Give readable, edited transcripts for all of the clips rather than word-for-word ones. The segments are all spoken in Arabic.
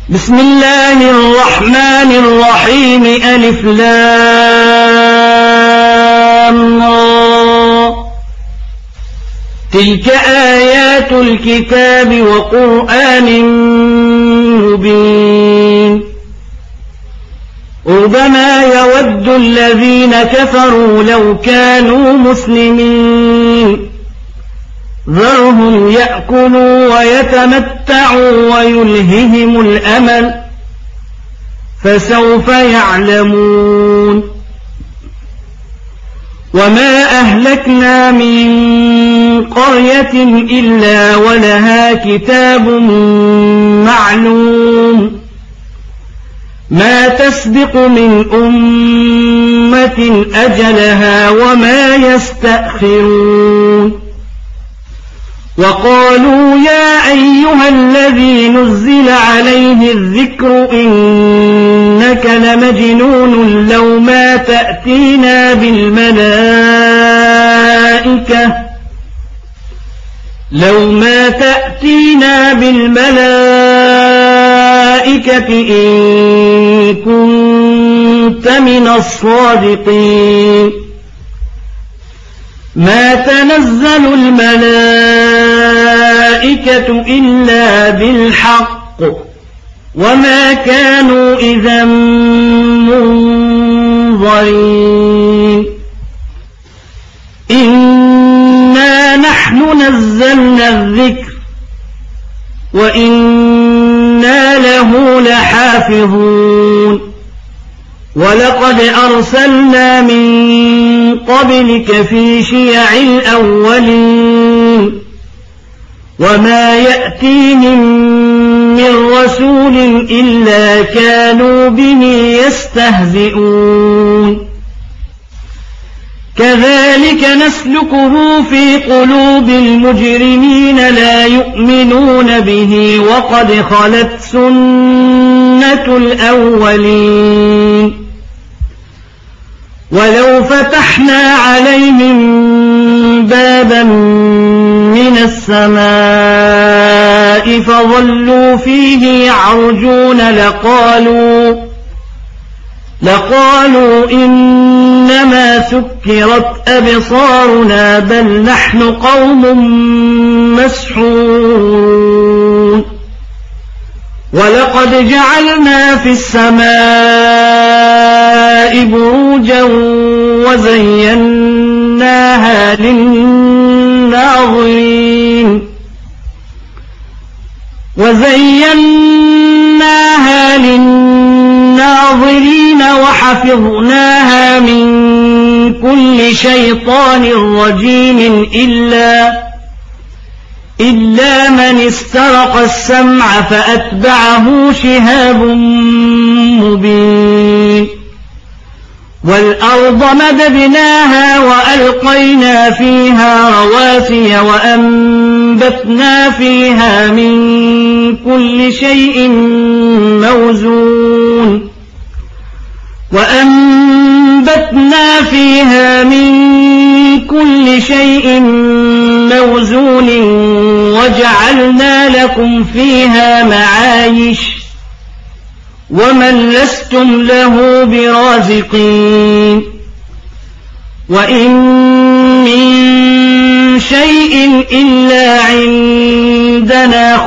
بسم الله الرحمن الرحيم ألف لام را. تلك آيات الكتاب وقرآن مبين. ربما يود الذين كفروا لو كانوا مسلمين ذرهم يأكلوا ويتمتعوا ويلههم الأمل فسوف يعلمون. وما أهلكنا من قرية إلا ولها كتاب معلوم ما تسبق من أمة أجلها وما يستأخرون. وقالوا يا أيها الذي نزل عليه الذكر إنك لمجنون لو ما تأتينا بالملائكة إن كنت من الصادقين. ما تنزل الملائكة إلا بالحق وما كانوا إذا منظرين. إنا نحن نزلنا الذكر وإنا له لحافظون. ولقد أرسلنا من قبلك في شيع الأولين وما يأتيهم من رسول إلا كانوا به يستهزئون. كذلك نسلكه في قلوب المجرمين لا يؤمنون به وقد خلت سنة الأولين. ولو فتحنا عليهم بابا من السماء فظلوا فيه يعرجون لقالوا إنما سكرت أبصارنا بل نحن قوم مسحورون. ولقد جعلنا في السماء بروجا وزيناها للناظرين وحفظناها من كل شيطان رجيم إلا من استرق السمع فأتبعه شهاب مبين. والأرض مددناها وألقينا فيها رواسي وأنبتنا فيها من كل شيء موزون وجعلنا لكم فيها معايش ومن لستم له برازقين. وإن من شيء إلا عندنا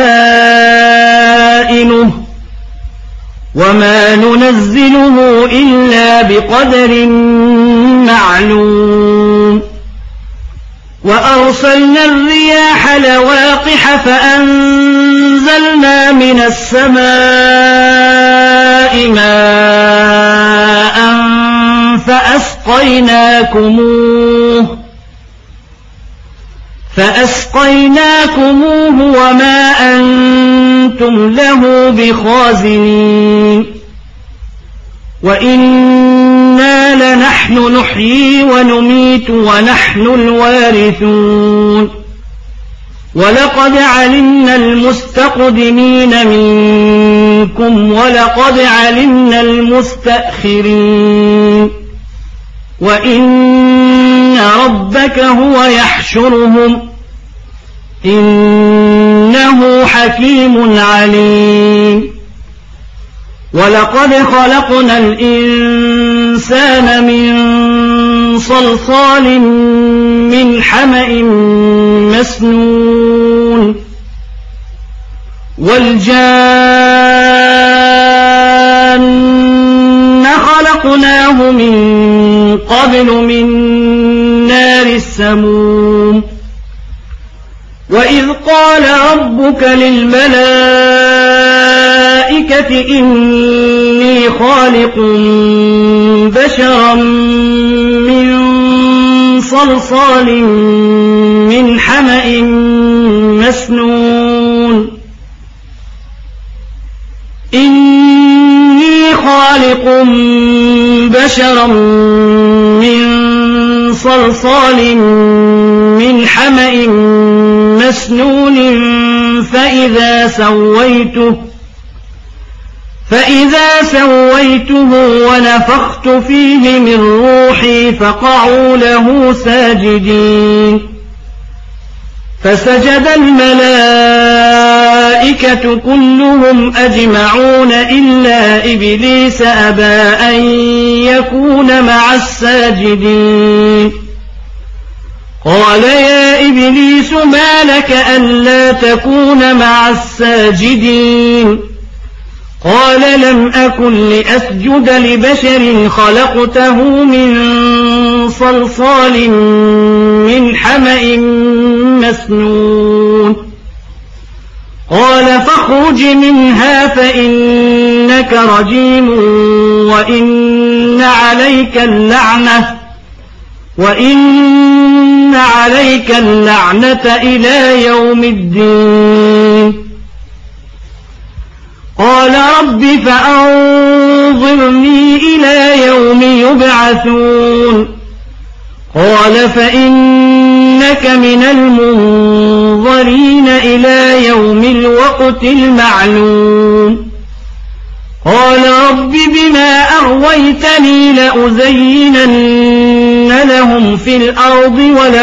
خزائنه وما ننزله إلا بقدر معلوم. وأرسلنا الرياح لواقح فأنزلنا من السماء ماء فأسقيناكموه وما أنتم له بخازنين. وإنا لنحن نحيي ونميت ونحن الوارثون. ولقد علمنا المستقدمين منكم ولقد علمنا المستأخرين. وإن ربك هو يحشرهم إنه حكيم عليم. ولقد خلقنا الإنسان من صلصال من حمأ مسنون والجان خلقناه من قبل من نار السموم وإذ قال ربك للملائكة إني خالق بشرا من صلصال من حمأ مسنون إني خالق بشرا من صلصال من حمأ مسنون فإذا سويته ونفخت فيه من روحي فقعوا له ساجدين فسجد الملائكة كلهم أجمعون إلا إبليس أبى أن يكون مع الساجدين قال يا إبليس ما لك ألا تكون مع الساجدين قال لم أكن لأسجد لبشر خلقته من صلصال من حمأ مسنون قال فاخرج منها فإنك رجيم وإن عليك اللعنة إلى يوم الدين قال رب فأنظرني إلى يوم يبعثون قال فإنك من المنظرين إلى يوم الوقت المعلوم قال رب بما أغويتني لأزينن لهم في الأرض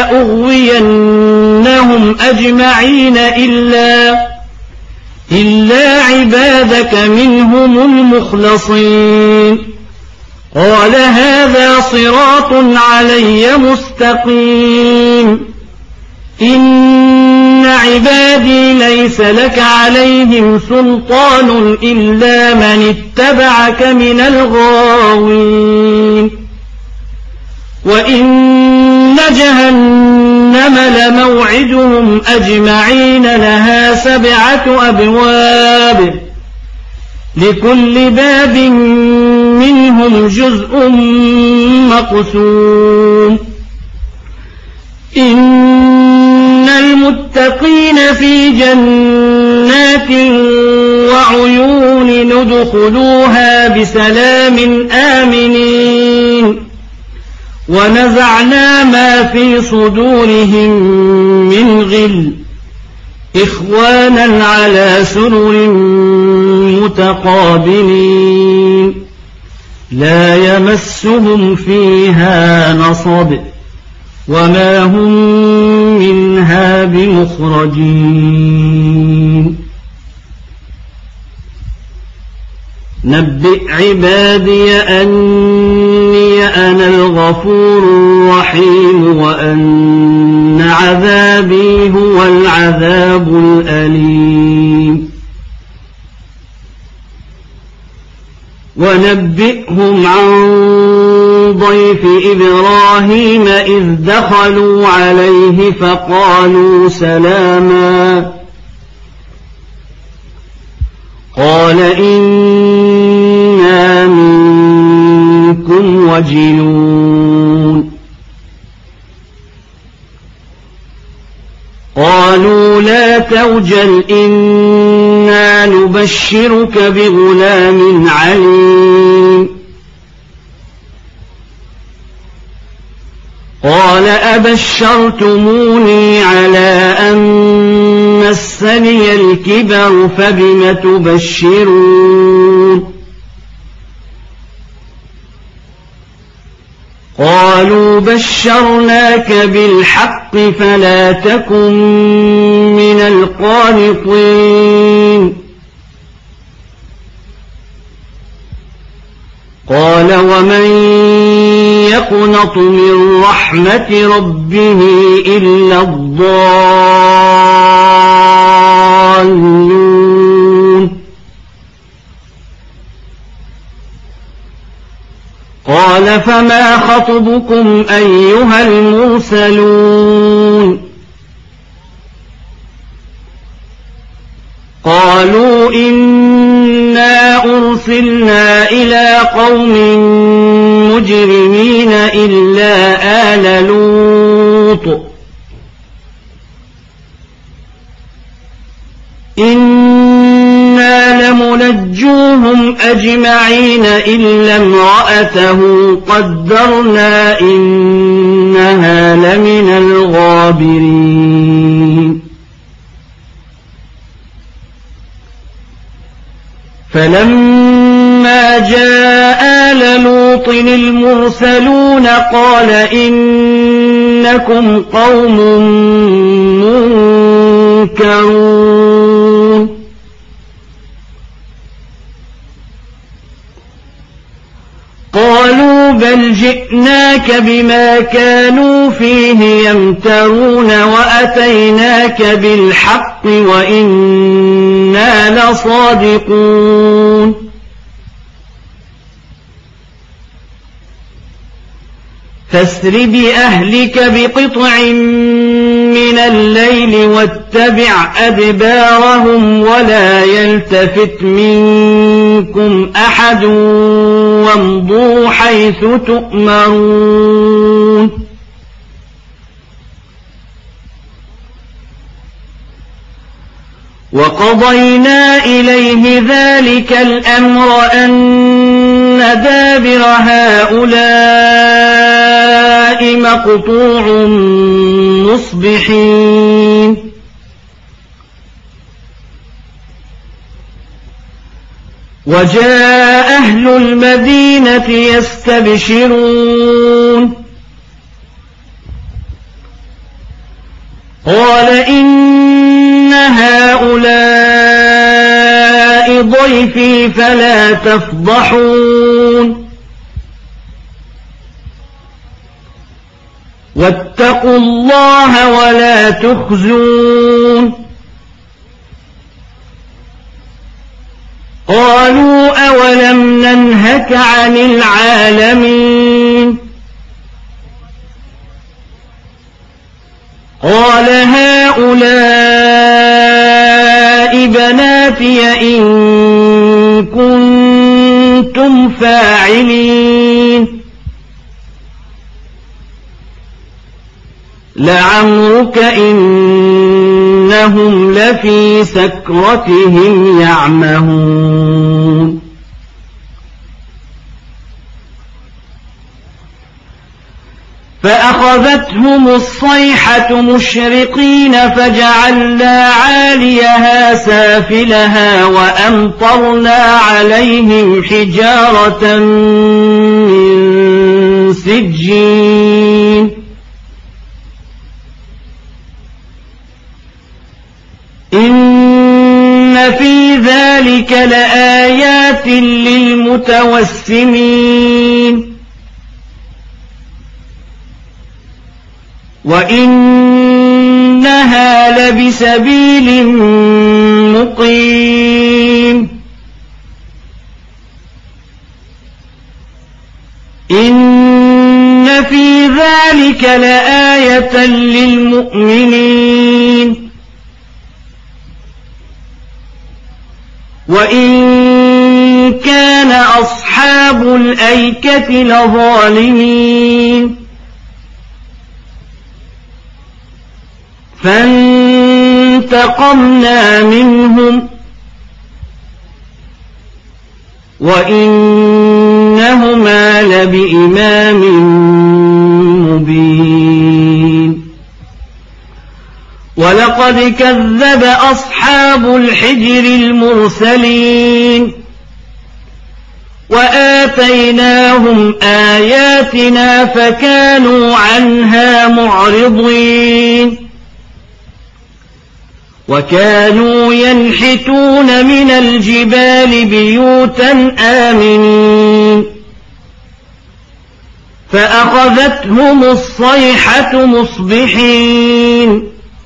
ولأغوينهم أجمعين إلا عبادك منهم المخلصين قال هذا صراط علي مستقيم إن عبادي ليس لك عليهم سلطان إلا من اتبعك من الغاوين وإن جهنم لموعدهم أجمعين لها 7 أبواب لكل باب منهم جزء مقسوم إن المتقين في جنات وعيون ندخلوها بسلام آمنين ونزعنا ما في صدورهم من غل إخوانا على سرر متقابلين لا يمسهم فيها نصب وما هم منها بمخرجين نبئ عبادي أني أنا الغفور الرحيم وأن عذابي هو العذاب الأليم ونبئهم عن ضيف إبراهيم إذ دخلوا عليه فقالوا سلاما قال إنا منكم وجلون قالوا لا توجل إنا نبشرك بغلام عليم قال أبشرتموني على أن مسني الكبر فبم تبشرون قالوا بشرناك بالحق فلا تكن من القانطين قال ومن يقنط من رحمة ربه إلا الضالون قال فما خطبكم أيها المرسلون قالوا إنا أرسلنا إلى قوم مجرمين إلا آل لوط إنا لمنجوهم أجمعين إلا امرأته قدرنا إنها لمن الغابرين فلما جاء آل لوط المرسلون قال إنكم قوم منكرون قالوا بل جئناك بما كانوا فيه يمترون وأتيناك بالحق وإنا لصادقون فاسر بأهلك بقطع من الليل واتبع أدبارهم ولا يلتفت منكم أحد وامضوا حيث تؤمرون وقضينا إليه ذلك الأمر أن دابر هؤلاء مقطوع مصبحين وجاء أهل المدينة يستبشرون قال إن هؤلاء ضيفي فلا تفضحون واتقوا الله ولا تخزون قالوا أولم ننهك عن العالمين قال هؤلاء بناتي إن كنتم فاعلين لعمرك إنهم لفي سكرتهم يعمهون فأخذتهم الصيحة مشرقين فجعلنا عاليها سافلها وأمطرنا عليهم حجارة من سجين إن في ذلك لآيات للمتوسمين وإنها لبسبيل مقيم إن في ذلك لآية للمؤمنين وإن كان أصحاب الأيكة لظالمين فانتقمنا منهم وإنهما لبإمام مبين ولقد كذب أصحاب الحجر المرسلين وآتيناهم آياتنا فكانوا عنها معرضين وكانوا ينحتون من الجبال بيوتا آمنين فأخذتهم الصيحة مصبحين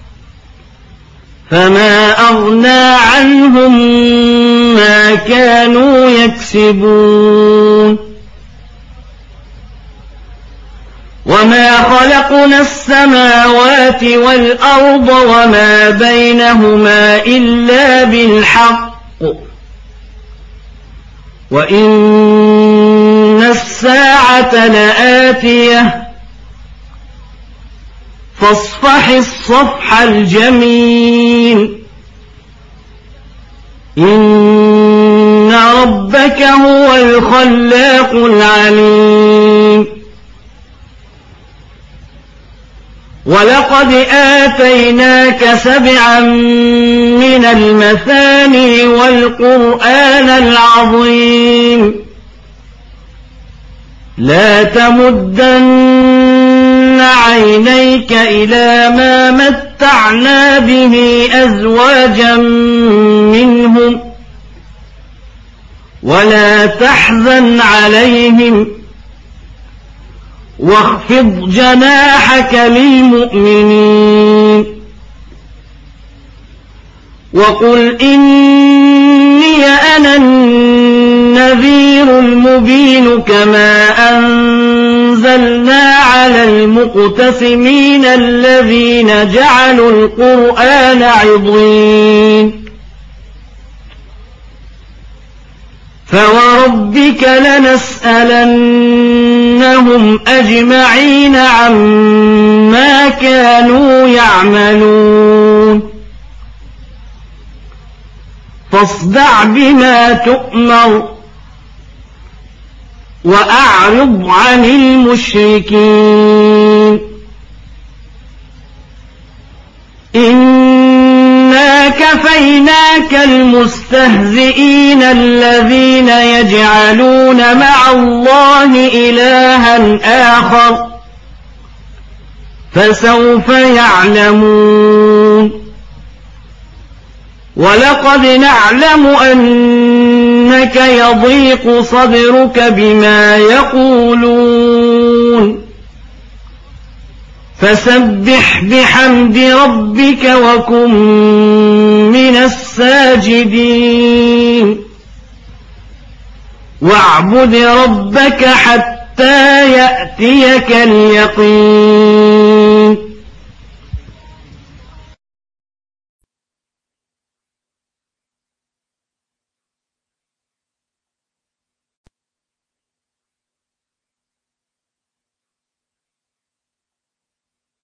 فما أغنى عنهم ما كانوا يكسبون وما خلقنا السماوات والأرض وما بينهما إلا بالحق وإن الساعة لآتية فاصفح الصفح الجميل إن ربك هو الخلاق العليم ولقد آتيناك 7 من المثاني والقرآن العظيم لا تمدن عينيك إلى ما متعنا به أزواجا منهم ولا تحزن عليهم واخفض جناحك للمؤمنين وقل إني أنا النذير المبين كما أنزلنا على المقتسمين الذين جعلوا القرآن عضين فوربك لنسألنهم أجمعين عما كانوا يعملون فاصدع بما تؤمر وأعرض عن المشركين إنا كفيناك المستهزئين الذين يجعلون مع الله إلها آخر فسوف يعلمون ولقد نعلم أنك يضيق صدرك بما يقولون فسبح بحمد ربك وكن من الساجدين واعبد ربك حتى يأتيك اليقين